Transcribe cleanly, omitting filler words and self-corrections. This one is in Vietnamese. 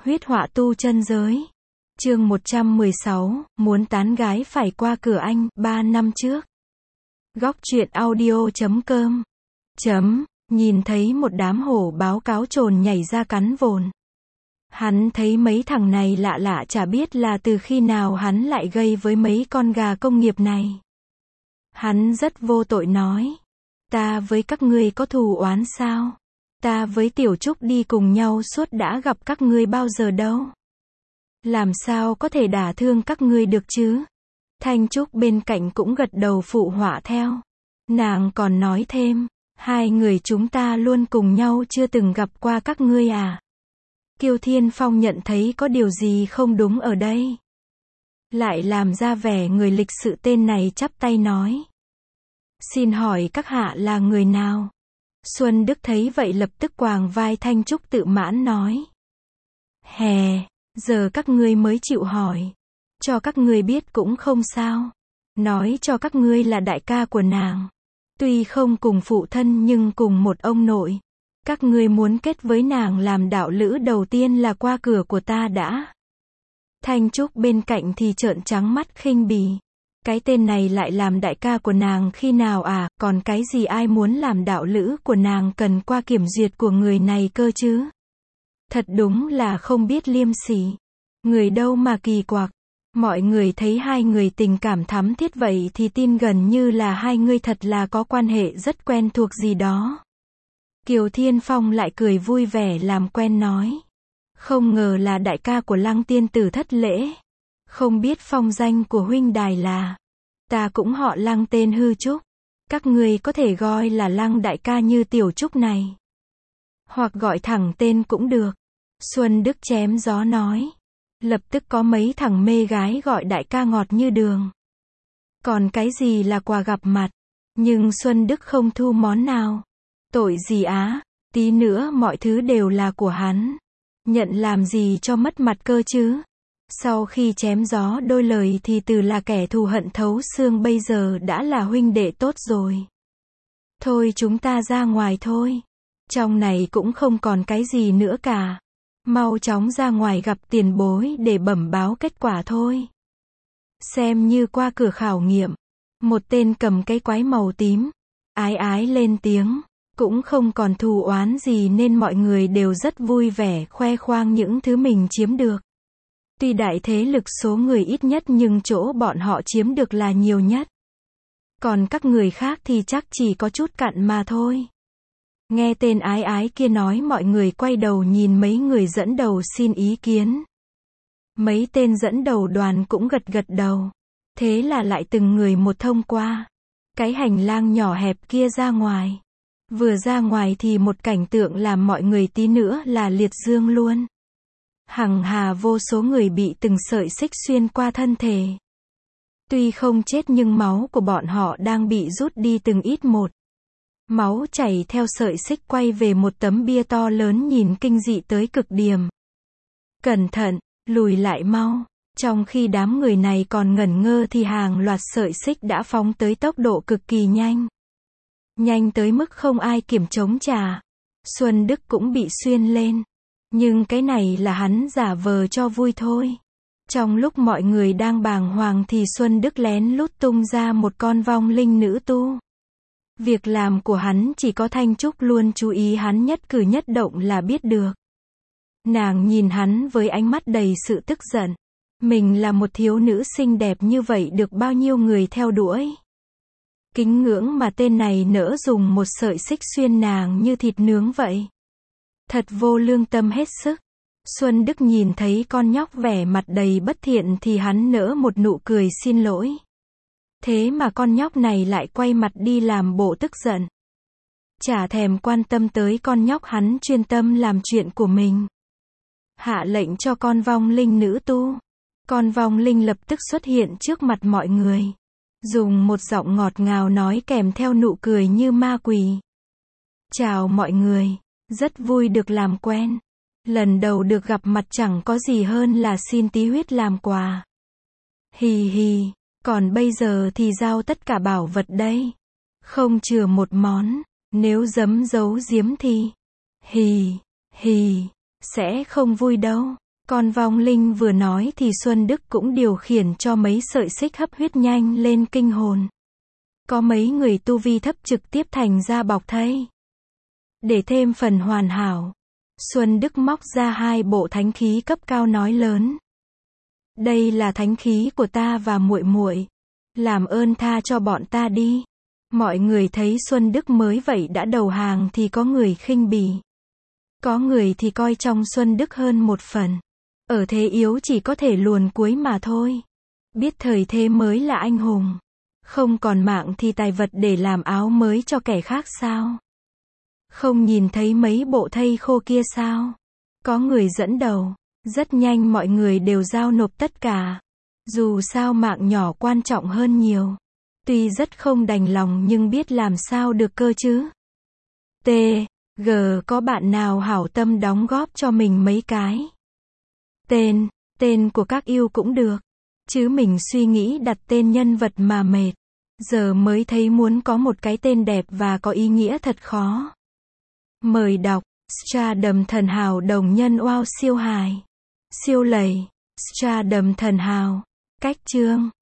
Huyết họa tu chân giới. Chương 116, muốn tán gái phải qua cửa anh, 3 năm trước. Góc truyện audio.com. Nhìn thấy một đám hổ báo cáo trồn nhảy ra cắn vồn. Hắn thấy mấy thằng này lạ lạ, chả biết là từ khi nào hắn lại gây với mấy con gà công nghiệp này. Hắn rất vô tội nói. Ta với các ngươi có thù oán sao? Ta với Tiểu Trúc đi cùng nhau suốt đã gặp các ngươi bao giờ đâu. Làm sao có thể đả thương các ngươi được chứ? Thanh Trúc bên cạnh cũng gật đầu phụ họa theo. Nàng còn nói thêm, hai người chúng ta luôn cùng nhau chưa từng gặp qua các ngươi à? Kiều Thiên Phong nhận thấy có điều gì không đúng ở đây. Lại làm ra vẻ người lịch sự, tên này chắp tay nói. Xin hỏi các hạ là người nào? Xuân Đức thấy vậy lập tức quàng vai Thanh Trúc tự mãn nói. Hè, giờ các ngươi mới chịu hỏi. Cho các ngươi biết cũng không sao. Nói cho các ngươi là đại ca của nàng. Tuy không cùng phụ thân nhưng cùng một ông nội. Các ngươi muốn kết với nàng làm đạo lữ đầu tiên là qua cửa của ta đã. Thanh Trúc bên cạnh thì trợn trắng mắt khinh bỉ. Cái tên này lại làm đại ca của nàng khi nào à, còn cái gì ai muốn làm đạo lữ của nàng cần qua kiểm duyệt của người này cơ chứ. Thật đúng là không biết liêm sỉ. Người đâu mà kỳ quặc. Mọi người thấy hai người tình cảm thắm thiết vậy thì tin gần như là hai người thật là có quan hệ rất quen thuộc gì đó. Kiều Thiên Phong lại cười vui vẻ làm quen nói. Không ngờ là đại ca của Lăng tiên tử thất lễ. Không biết phong danh của huynh đài là. Ta cũng họ Lăng tên Hư Trúc. Các ngươi có thể gọi là Lăng đại ca như Tiểu Trúc này. Hoặc gọi thẳng tên cũng được. Xuân Đức chém gió nói. Lập tức có mấy thằng mê gái gọi đại ca ngọt như đường. Còn cái gì là quà gặp mặt. Nhưng Xuân Đức không thu món nào. Tội gì á, tí nữa mọi thứ đều là của hắn. Nhận làm gì cho mất mặt cơ chứ. Sau khi chém gió đôi lời thì từ là kẻ thù hận thấu xương bây giờ đã là huynh đệ tốt rồi. Thôi chúng ta ra ngoài thôi. Trong này cũng không còn cái gì nữa cả. Mau chóng ra ngoài gặp tiền bối để bẩm báo kết quả thôi. Xem như qua cửa khảo nghiệm. Một tên cầm cái quái màu tím. Ái ái lên tiếng. Cũng không còn thù oán gì nên mọi người đều rất vui vẻ khoe khoang những thứ mình chiếm được. Tuy đại thế lực số người ít nhất nhưng chỗ bọn họ chiếm được là nhiều nhất. Còn các người khác thì chắc chỉ có chút cặn mà thôi. Nghe tên ái ái kia nói mọi người quay đầu nhìn mấy người dẫn đầu xin ý kiến. Mấy tên dẫn đầu đoàn cũng gật gật đầu. Thế là lại từng người một thông qua. Cái hành lang nhỏ hẹp kia ra ngoài. Vừa ra ngoài thì một cảnh tượng làm mọi người tí nữa là liệt dương luôn. Hằng hà vô số người bị từng sợi xích xuyên qua thân thể. Tuy không chết nhưng máu của bọn họ đang bị rút đi từng ít một. Máu chảy theo sợi xích quay về một tấm bia to lớn nhìn kinh dị tới cực điểm. Cẩn thận, lùi lại mau. Trong khi đám người này còn ngẩn ngơ thì hàng loạt sợi xích đã phóng tới tốc độ cực kỳ nhanh. Nhanh tới mức không ai kiểm chống trả. Xuân Đức cũng bị xuyên lên. Nhưng cái này là hắn giả vờ cho vui thôi. Trong lúc mọi người đang bàng hoàng thì Xuân Đức lén lút tung ra một con vong linh nữ tu. Việc làm của hắn chỉ có Thanh Trúc luôn chú ý hắn nhất cử nhất động là biết được. Nàng nhìn hắn với ánh mắt đầy sự tức giận. Mình là một thiếu nữ xinh đẹp như vậy được bao nhiêu người theo đuổi. Kính ngưỡng mà tên này nỡ dùng một sợi xích xuyên nàng như thịt nướng vậy. Thật vô lương tâm hết sức. Xuân Đức nhìn thấy con nhóc vẻ mặt đầy bất thiện thì hắn nở một nụ cười xin lỗi. Thế mà con nhóc này lại quay mặt đi làm bộ tức giận. Chả thèm quan tâm tới con nhóc, hắn chuyên tâm làm chuyện của mình. Hạ lệnh cho con vong linh nữ tu. Con vong linh lập tức xuất hiện trước mặt mọi người. Dùng một giọng ngọt ngào nói kèm theo nụ cười như ma quỷ. Chào mọi người, rất vui được làm quen. Lần đầu được gặp mặt chẳng có gì hơn là xin tí huyết làm quà. Hì hì, còn bây giờ thì giao tất cả bảo vật đây. Không chừa một món, nếu giấu giếm thì hì hì, sẽ không vui đâu. Con vong linh vừa nói thì Xuân Đức cũng điều khiển cho mấy sợi xích hấp huyết nhanh lên kinh hồn. Có mấy người tu vi thấp trực tiếp thành ra bọc thây. Để thêm phần hoàn hảo, Xuân Đức móc ra 2 bộ thánh khí cấp cao nói lớn. Đây là thánh khí của ta và muội muội, làm ơn tha cho bọn ta đi. Mọi người thấy Xuân Đức mới vậy đã đầu hàng thì có người khinh bỉ. Có người thì coi trọng Xuân Đức hơn một phần. Ở thế yếu chỉ có thể luồn cuối mà thôi. Biết thời thế mới là anh hùng. Không còn mạng thì tài vật để làm áo mới cho kẻ khác sao? Không nhìn thấy mấy bộ thây khô kia sao? Có người dẫn đầu. Rất nhanh mọi người đều giao nộp tất cả. Dù sao mạng nhỏ quan trọng hơn nhiều. Tuy rất không đành lòng nhưng biết làm sao được cơ chứ. T. G. Có bạn nào hảo tâm đóng góp cho mình mấy cái? Tên của các yêu cũng được. Chứ mình suy nghĩ đặt tên nhân vật mà mệt. Giờ mới thấy muốn có một cái tên đẹp và có ý nghĩa thật khó. Mời đọc. Stardom thần hào đồng nhân wow siêu hài. Siêu lầy. Stardom thần hào. Cách chương.